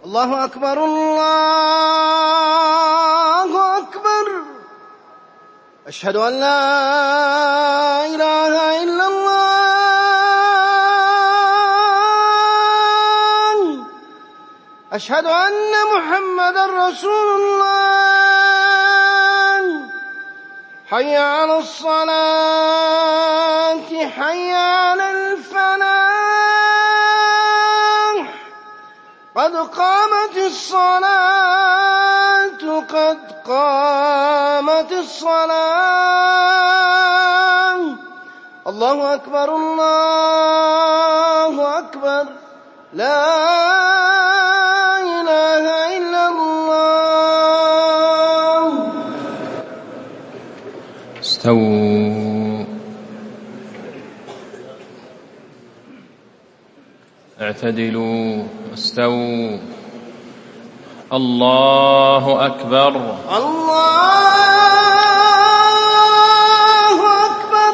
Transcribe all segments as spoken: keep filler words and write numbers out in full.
الله أكبر الله أكبر. أشهد أن لا إله إلا الله. أشهد أن محمدا رسول الله. حي على الصلاة حي على الفلاح. قد قامت الصلاة قد قامت الصلاة. الله أكبر الله أكبر. لا إله إلا الله. استووا اعتدلوا استووا. الله أكبر الله أكبر.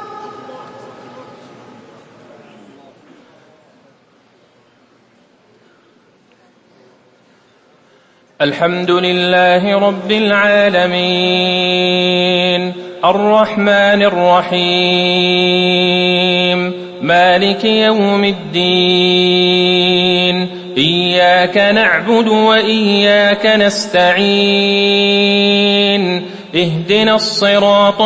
الحمد لله رب العالمين الرحمن الرحيم مالك يوم الدين. إياك نعبد وإياك نستعين. اهدنا الصراط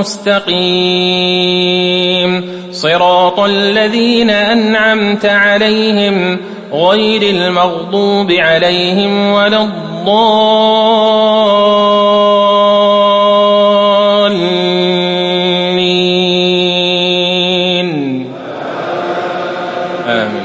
المستقيم صراط الذين أنعمت عليهم غير المغضوب عليهم ولا الضالين. آمين.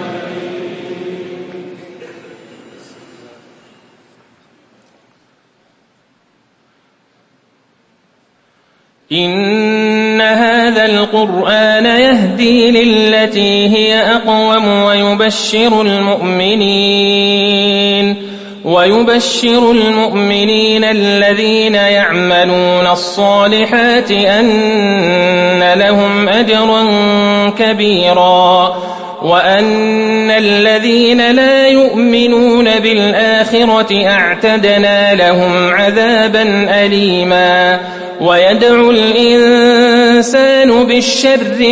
إن هذا القرآن يهدي للتي هي أقوم ويبشر المؤمنين ويبشر المؤمنين الذين يعملون الصالحات أن لهم أجرا كبيرا وأن الذين لا يؤمنون بالآخرة أعتدنا لهم عذابا أليما. ويدعو الإنسان بالشر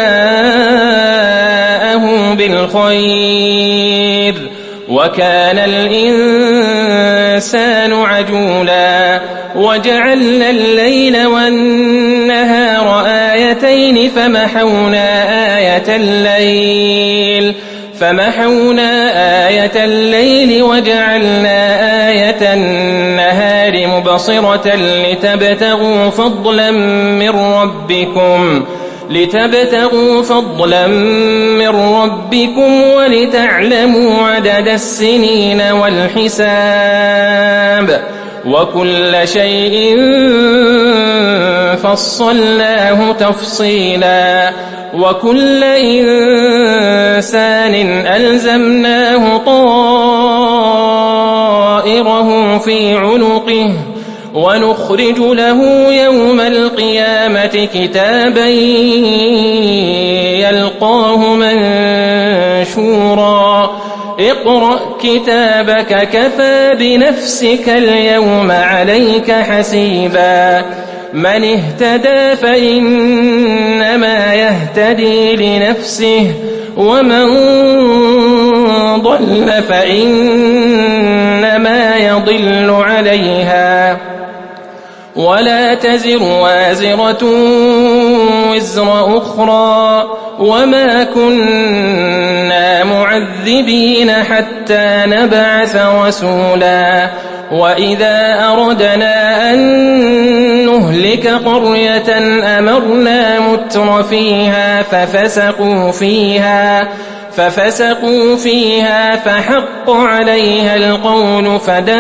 دعاءه بالخير وكان الإنسان عجولا. وجعلنا الليل والنهار آيتين فمحونا آية الليل فمحونا آية الليل وجعلنا آية النهار مبصرة لتبتغوا فضلا من ربكم لتبتغوا فضلا من ربكم ولتعلموا عدد السنين والحساب وكل شيء فصلناه تفصيلا. وكل إنسان ألزمناه طائره في عنقه ونخرج له يوم القيامة كتابا يلقاه منشورا. اقرأ كتابك كفى بنفسك اليوم عليك حسيبا. من اهتدى فإنما يهتدي لنفسه ومن ضل فإنما يضل عليها ولا تزر وازرة وزر أخرى وما كنا معذبين حتى نبعث رسولا. وإذا أردنا أن نهلك قرية أمرنا متر فيها ففسقوا فيها ففسقوا فيها فحق عليها القول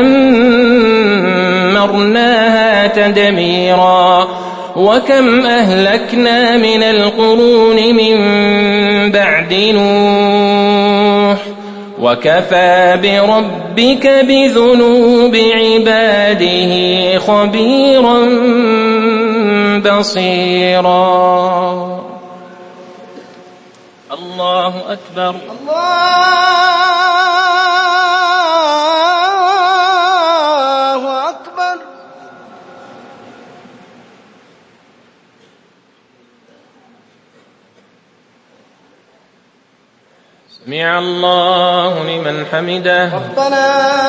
فدمرناها تدميرا. وكم أهلكنا من القرون من بعد نوح وكفى بربك بذنوب عباده خبيرا بصيرا. الله أكبر. الله سمع الله لمن حمده. ربنا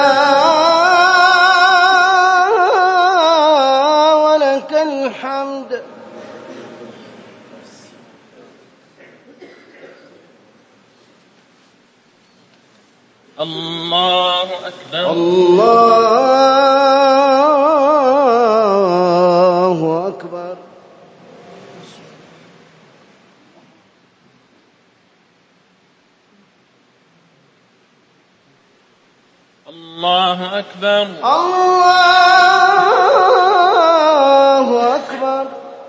ولك الحمد. الله أكبر. الله أكبر. الله أكبر. الله أكبر.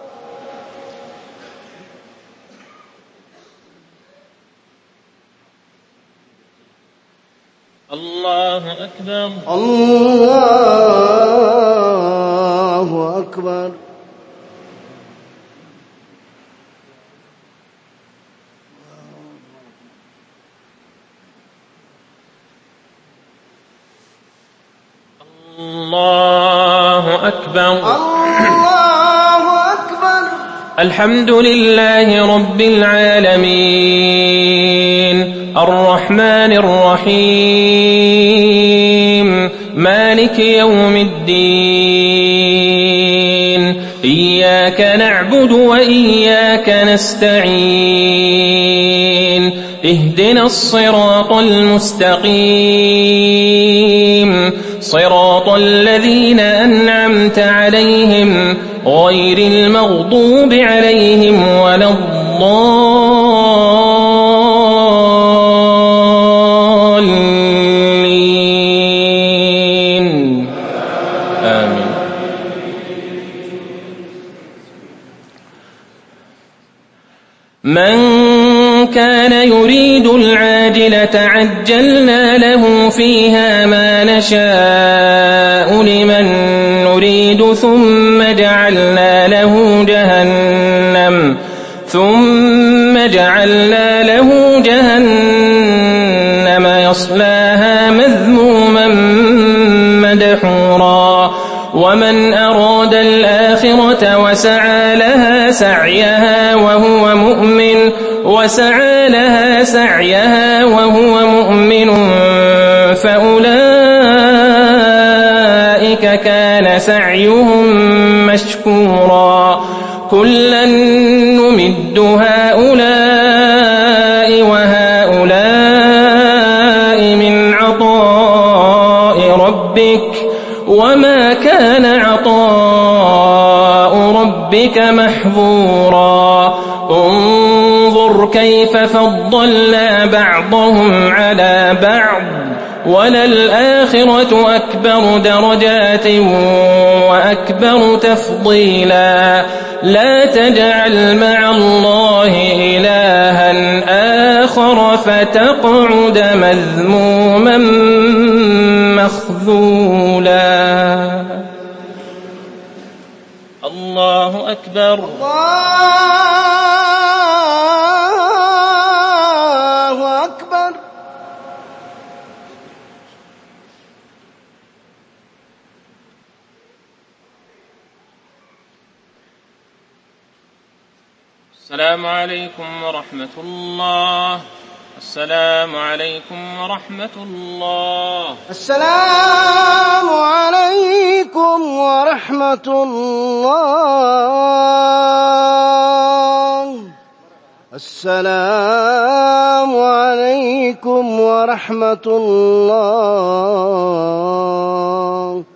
الله أكبر. الله أكبر. الله أكبر. الله أكبر. الحمد لله رب العالمين الرحمن الرحيم مالك يوم الدين إياك نعبد وإياك نستعين اهدنا الصراط المستقيم صراط الذين أنعمت عليهم غير المغضوب عليهم ولا الضالين آمين. من كان يريد العاجلة عجلنا له فيها ما نشاء لمن نريد ثم جعلنا له جهنم ثم جعلنا له جهنم يصلاها مذموما مدحورا ومن أراد الآخرة وسعى لها سعيها وهو مؤمن وسعى لها سعيها وهو مؤمن فأولئك كان سعيهم مشكورا كلا نمد هؤلاء وهؤلاء من عطاء ربك وما كان عطاء ربك محظورا انظر كيف فضلنا بعضهم على بعض وللآخرة أكبر درجات وأكبر تفضيلا لا تجعل مع الله إلها آخر فتقعد مذموما مخذولا. الله أكبر. الله أكبر. السلام عليكم ورحمة الله. السلام عليكم ورحمة الله. السلام عليكم ورحمة الله. السلام عليكم ورحمة الله.